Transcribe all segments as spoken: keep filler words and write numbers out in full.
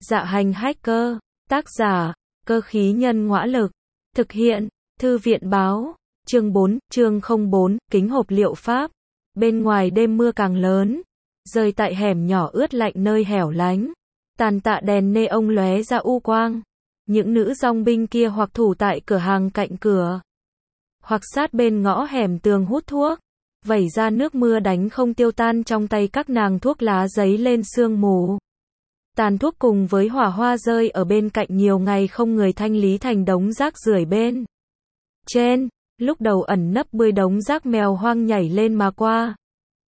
Dạ hành hacker, tác giả, cơ khí nhân ngõa lực, thực hiện, thư viện báo, chương bốn, chương không bốn, kính hộp liệu pháp. Bên ngoài đêm mưa càng lớn, rơi tại hẻm nhỏ ướt lạnh nơi hẻo lánh, tàn tạ đèn neon lóe ra u quang. Những nữ dong binh kia hoặc thủ tại cửa hàng cạnh cửa, hoặc sát bên ngõ hẻm tường hút thuốc, vẩy ra nước mưa đánh không tiêu tan trong tay các nàng, thuốc lá giấy lên sương mù. Tàn thuốc cùng với hỏa hoa rơi ở bên cạnh nhiều ngày không người thanh lý thành đống rác rưởi bên trên, lúc đầu ẩn nấp bươi đống rác mèo hoang nhảy lên mà qua.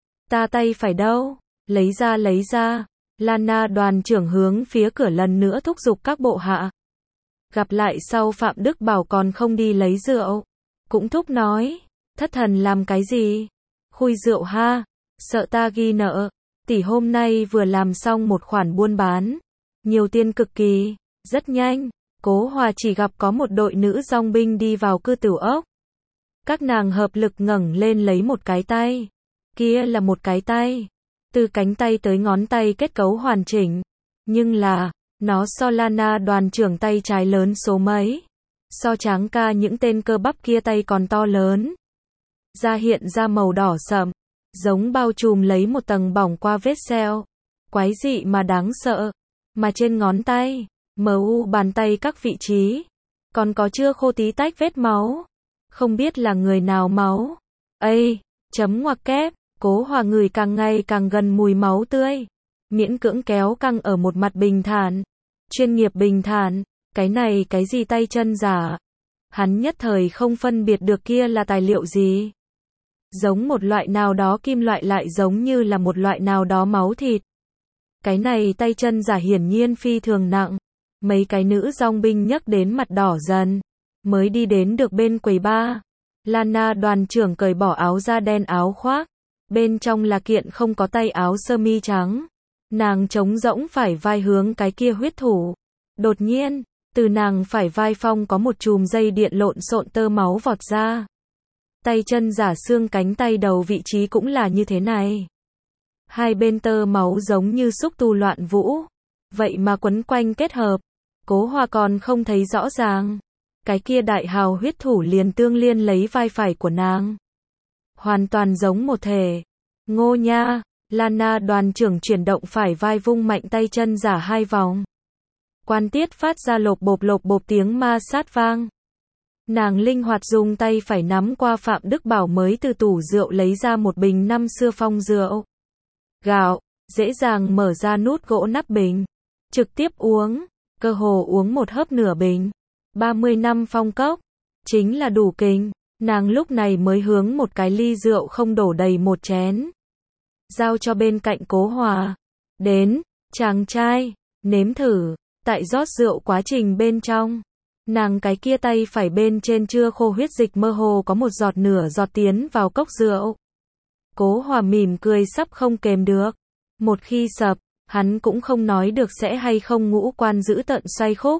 Ta tay phải đâu? Lấy ra lấy ra. Lana đoàn trưởng hướng phía cửa lần nữa thúc giục các bộ hạ. Gặp lại sau Phạm Đức Bảo còn không đi lấy rượu. Cũng thúc nói, thất thần làm cái gì? Khui rượu ha, sợ ta ghi nợ. Tỷ hôm nay vừa làm xong một khoản buôn bán, nhiều tiền cực kỳ, rất nhanh. Cố Hòa chỉ gặp có một đội nữ dong binh đi vào cư tử ốc. Các nàng hợp lực ngẩng lên lấy một cái tay. Kia là một cái tay. Từ cánh tay tới ngón tay kết cấu hoàn chỉnh. Nhưng là, nó so Lana đoàn trưởng tay trái lớn số mấy. So Tráng ca những tên cơ bắp kia tay còn to lớn. Da hiện ra màu đỏ sậm, giống bao trùm lấy một tầng bỏng qua vết sẹo. Quái dị mà đáng sợ. Mà trên ngón tay, mờ u bàn tay các vị trí, còn có chưa khô tí tách vết máu. Không biết là người nào máu. Ây, chấm ngoặc kép, Cố Hòa người càng ngày càng gần mùi máu tươi. Miễn cưỡng kéo căng ở một mặt bình thản. Chuyên nghiệp bình thản, cái này cái gì tay chân giả. Hắn nhất thời không phân biệt được kia là tài liệu gì. Giống một loại nào đó kim loại lại giống như là một loại nào đó máu thịt. Cái này tay chân giả hiển nhiên phi thường nặng. Mấy cái nữ dong binh nhấc đến mặt đỏ dần. Mới đi đến được bên quầy bar. Lana đoàn trưởng cởi bỏ áo da đen áo khoác. Bên trong là kiện không có tay áo sơ mi trắng. Nàng trống rỗng phải vai hướng cái kia huyết thủ. Đột nhiên, từ nàng phải vai phong có một chùm dây điện lộn xộn tơ máu vọt ra. Tay chân giả xương cánh tay đầu vị trí cũng là như thế này. Hai bên tơ máu giống như xúc tu loạn vũ. Vậy mà quấn quanh kết hợp. Cố Hòa còn không thấy rõ ràng. Cái kia đại hào huyết thủ liền tương liên lấy vai phải của nàng. Hoàn toàn giống một thể. Ngô nha, Lana đoàn trưởng chuyển động phải vai vung mạnh tay chân giả hai vòng. Quan tiết phát ra lộp bộp lộp bộp tiếng ma sát vang. Nàng linh hoạt dùng tay phải nắm qua Phạm Đức Bảo mới từ tủ rượu lấy ra một bình năm xưa phong rượu. Gạo, dễ dàng mở ra nút gỗ nắp bình. Trực tiếp uống, cơ hồ uống một hớp nửa bình. ba mươi năm phong cốc, chính là đủ kinh. Nàng lúc này mới hướng một cái ly rượu không đổ đầy một chén. Giao cho bên cạnh Cố Hòa. Đến, chàng trai, nếm thử. Tại rót rượu quá trình bên trong. Nàng cái kia tay phải bên trên chưa khô huyết dịch mơ hồ có một giọt nửa giọt tiến vào cốc rượu. Cố Hòa mỉm cười sắp không kềm được. Một khi sập, hắn cũng không nói được sẽ hay không ngũ quan giữ tận xoay khúc.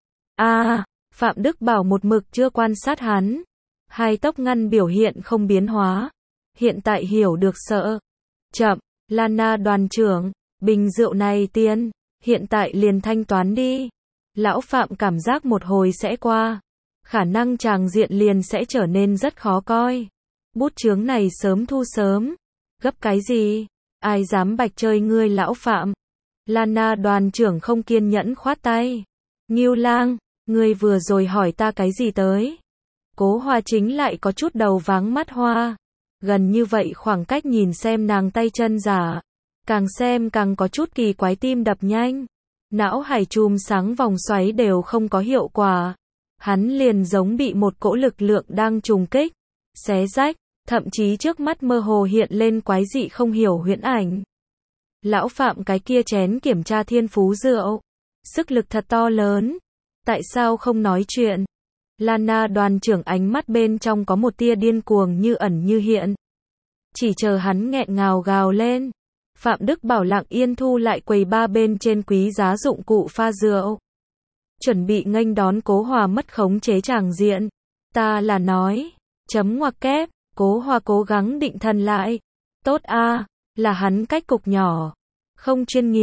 À, Phạm Đức Bảo một mực chưa quan sát hắn. Hai tóc ngăn biểu hiện không biến hóa. Hiện tại hiểu được sợ. Chậm, Lana đoàn trưởng, bình rượu này tiền, hiện tại liền thanh toán đi. Lão Phạm cảm giác một hồi sẽ qua. Khả năng tràng diện liền sẽ trở nên rất khó coi. Bút chướng này sớm thu sớm. Gấp cái gì? Ai dám bạch chơi ngươi lão Phạm? Lana đoàn trưởng không kiên nhẫn khoát tay. Ngưu Lang, ngươi vừa rồi hỏi ta cái gì tới? Cố Hòa chính lại có chút đầu váng mắt hoa. Gần như vậy khoảng cách nhìn xem nàng tay chân giả. Càng xem càng có chút kỳ quái, tim đập nhanh. Não hải chùm sáng vòng xoáy đều không có hiệu quả. Hắn liền giống bị một cỗ lực lượng đang trùng kích, xé rách, thậm chí trước mắt mơ hồ hiện lên quái dị không hiểu huyễn ảnh. Lão Phạm cái kia chén kiểm tra thiên phú rượu. Sức lực thật to lớn. Tại sao không nói chuyện? Lana đoàn trưởng ánh mắt bên trong có một tia điên cuồng như ẩn như hiện. Chỉ chờ hắn nghẹn ngào gào lên. Phạm Đức Bảo lặng yên thu lại quầy ba bên trên quý giá dụng cụ pha rượu. Chuẩn bị nghênh đón Cố Hòa mất khống chế tràng diện. Ta là nói, chấm ngoặc kép, Cố Hòa cố gắng định thần lại. Tốt a, là hắn cách cục nhỏ. Không chuyên nghiệp,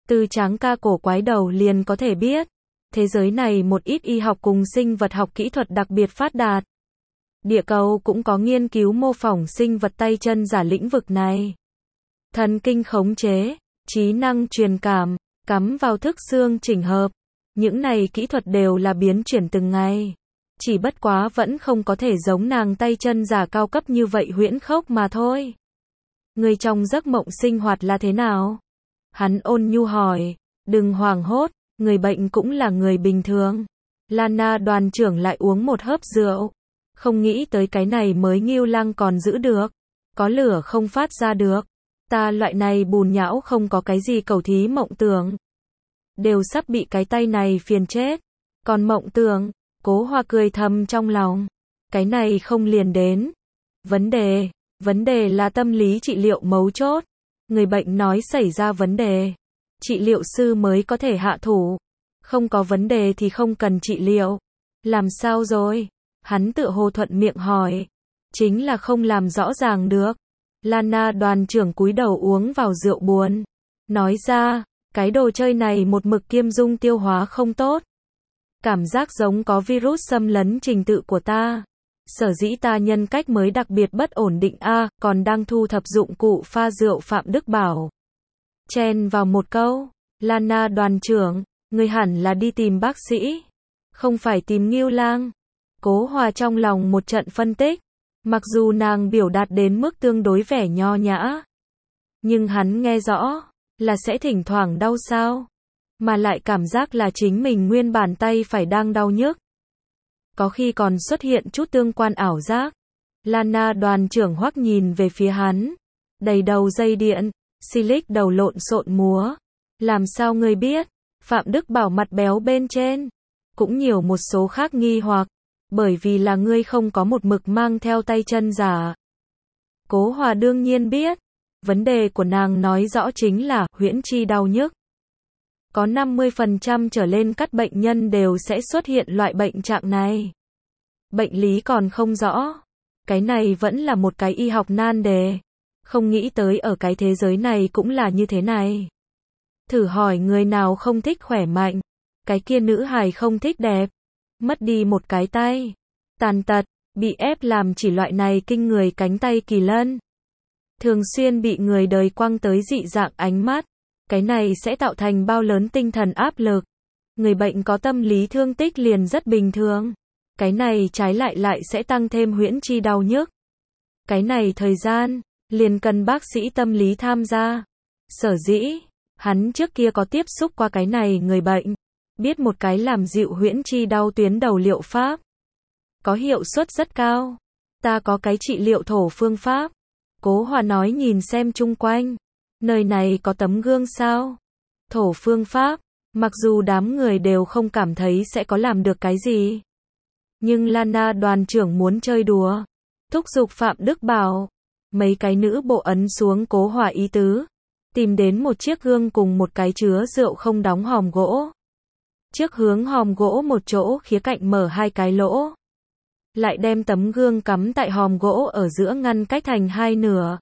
Từ tráng ca cổ quái đầu liền có thể biết, thế giới này một ít y học cùng sinh vật học kỹ thuật đặc biệt phát đạt. Địa cầu cũng có nghiên cứu mô phỏng sinh vật tay chân giả lĩnh vực này. Thần kinh khống chế, trí năng truyền cảm, cắm vào thức xương chỉnh hợp. Những này kỹ thuật đều là biến chuyển từng ngày. Chỉ bất quá vẫn không có thể giống nàng tay chân giả cao cấp như vậy huyễn khốc mà thôi. Người trong giấc mộng sinh hoạt là thế nào? Hắn ôn nhu hỏi, đừng hoảng hốt, người bệnh cũng là người bình thường. Lana đoàn trưởng lại uống một hớp rượu. Không nghĩ tới cái này mới Ngưu Lăng còn giữ được. Có lửa không phát ra được. Ta loại này bùn nhão không có cái gì cầu thí mộng tưởng. Đều sắp bị cái tay này phiền chết. Còn mộng tưởng, Cố Hoa cười thầm trong lòng. Cái này không liền đến. Vấn đề, vấn đề là tâm lý trị liệu mấu chốt. Người bệnh nói xảy ra vấn đề. Trị liệu sư mới có thể hạ thủ. Không có vấn đề thì không cần trị liệu. Làm sao rồi? Hắn tựa hồ thuận miệng hỏi. Chính là không làm rõ ràng được. Lana đoàn trưởng cúi đầu uống vào rượu buồn. Nói ra, cái đồ chơi này một mực kiêm dung tiêu hóa không tốt. Cảm giác giống có virus xâm lấn trình tự của ta. Sở dĩ ta nhân cách mới đặc biệt bất ổn định a, còn đang thu thập dụng cụ pha rượu Phạm Đức bảo. Chen vào một câu, Lana đoàn trưởng, người hẳn là đi tìm bác sĩ, không phải tìm Ngưu Lang. Cố Hoa trong lòng một trận phân tích, mặc dù nàng biểu đạt đến mức tương đối vẻ nho nhã, nhưng hắn nghe rõ, là sẽ thỉnh thoảng đau sao, mà lại cảm giác là chính mình nguyên bàn tay phải đang đau nhức. Có khi còn xuất hiện chút tương quan ảo giác. Lana đoàn trưởng hoắc nhìn về phía hắn. Đầy đầu dây điện, silic đầu lộn xộn múa. Làm sao ngươi biết? Phạm Đức bảo mặt béo bên trên. Cũng nhiều một số khác nghi hoặc. Bởi vì là ngươi không có một mực mang theo tay chân giả. Cố Hòa đương nhiên biết. Vấn đề của nàng nói rõ chính là huyễn chi đau nhức. Có năm mươi phần trăm trở lên các bệnh nhân đều sẽ xuất hiện loại bệnh trạng này. Bệnh lý còn không rõ. Cái này vẫn là một cái y học nan đề. Không nghĩ tới ở cái thế giới này cũng là như thế này. Thử hỏi người nào không thích khỏe mạnh. Cái kia nữ hài không thích đẹp. Mất đi một cái tay. Tàn tật, bị ép làm chỉ loại này kinh người cánh tay kỳ lân. Thường xuyên bị người đời quăng tới dị dạng ánh mắt. Cái này sẽ tạo thành bao lớn tinh thần áp lực. Người bệnh có tâm lý thương tích liền rất bình thường. Cái này trái lại lại sẽ tăng thêm huyễn chi đau nhức. Cái này thời gian, liền cần bác sĩ tâm lý tham gia. Sở dĩ, hắn trước kia có tiếp xúc qua cái này người bệnh. Biết một cái làm dịu huyễn chi đau tuyến đầu liệu pháp. Có hiệu suất rất cao. Ta có cái trị liệu thổ phương pháp. Cố Hòa nói nhìn xem chung quanh. Nơi này có tấm gương sao? Thổ phương pháp, mặc dù đám người đều không cảm thấy sẽ có làm được cái gì. Nhưng Lana đoàn trưởng muốn chơi đùa. Thúc giục Phạm Đức bảo. Mấy cái nữ bộ ấn xuống Cố Hòa ý tứ. Tìm đến một chiếc gương cùng một cái chứa rượu không đóng hòm gỗ. Trước hướng hòm gỗ một chỗ khía cạnh mở hai cái lỗ. Lại đem tấm gương cắm tại hòm gỗ ở giữa ngăn cách thành hai nửa.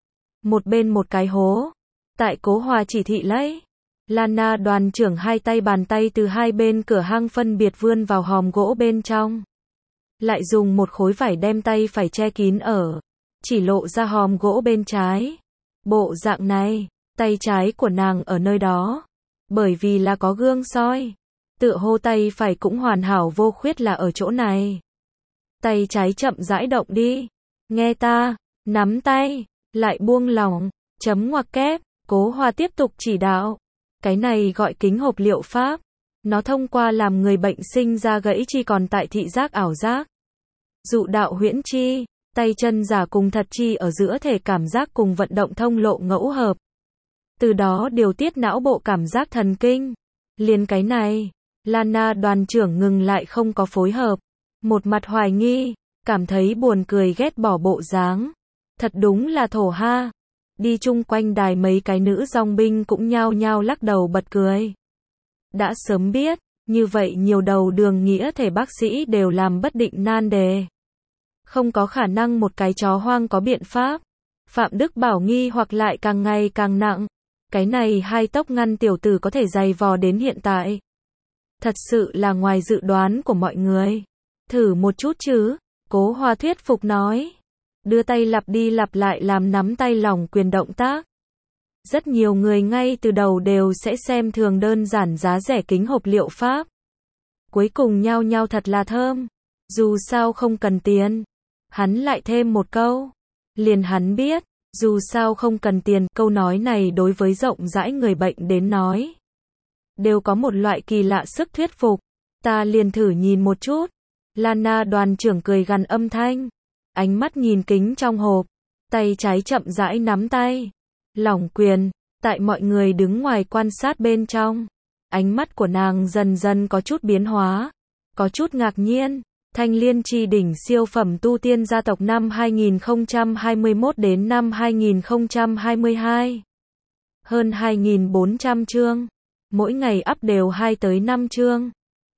Một bên một cái hố. Tại Cố Hòa chỉ thị lấy. Lana đoàn trưởng hai tay bàn tay từ hai bên cửa hang phân biệt vươn vào hòm gỗ bên trong. Lại dùng một khối vải đem tay phải che kín ở. Chỉ lộ ra hòm gỗ bên trái. Bộ dạng này, tay trái của nàng ở nơi đó. Bởi vì là có gương soi. Tựa hồ tay phải cũng hoàn hảo vô khuyết là ở chỗ này. Tay trái chậm rãi động đi. Nghe ta, nắm tay, lại buông lỏng, chấm ngoặc kép. Cố Hòa tiếp tục chỉ đạo. Cái này gọi kính hộp liệu pháp. Nó thông qua làm người bệnh sinh ra gãy chi còn tại thị giác ảo giác. Dụ đạo huyễn chi, tay chân giả cùng thật chi ở giữa thể cảm giác cùng vận động thông lộ ngẫu hợp. Từ đó điều tiết não bộ cảm giác thần kinh. Liền cái này, Lana đoàn trưởng ngừng lại không có phối hợp. Một mặt hoài nghi, cảm thấy buồn cười ghét bỏ bộ dáng. Thật đúng là thổ ha. Đi chung quanh đài mấy cái nữ dòng binh cũng nhao nhao lắc đầu bật cười. Đã sớm biết, như vậy nhiều đầu đường nghĩa thể bác sĩ đều làm bất định nan đề. Không có khả năng một cái chó hoang có biện pháp. Phạm Đức bảo nghi hoặc lại càng ngày càng nặng. Cái này hai tốc ngăn tiểu tử có thể dày vò đến hiện tại. Thật sự là ngoài dự đoán của mọi người. Thử một chút chứ, Cố Hoa thuyết phục nói. Đưa tay lặp đi lặp lại làm nắm tay lỏng quyền động tác. Rất nhiều người ngay từ đầu đều sẽ xem thường đơn giản giá rẻ kính hộp liệu pháp. Cuối cùng nhao nhao thật là thơm. Dù sao không cần tiền. Hắn lại thêm một câu. Liền hắn biết, dù sao không cần tiền, câu nói này đối với rộng rãi người bệnh đến nói. Đều có một loại kỳ lạ sức thuyết phục. Ta liền thử nhìn một chút. Lana đoàn trưởng cười gằn âm thanh. Ánh mắt nhìn kính trong hộp. Tay trái chậm rãi nắm tay. Lỏng quyền. Tại mọi người đứng ngoài quan sát bên trong. Ánh mắt của nàng dần dần có chút biến hóa. Có chút ngạc nhiên. Thanh Liên Chi đỉnh siêu phẩm tu tiên gia tộc năm hai nghìn không trăm hai mươi mốt đến năm hai nghìn không trăm hai mươi hai. Hơn hai nghìn bốn trăm chương. Mỗi ngày up đều hai tới năm chương.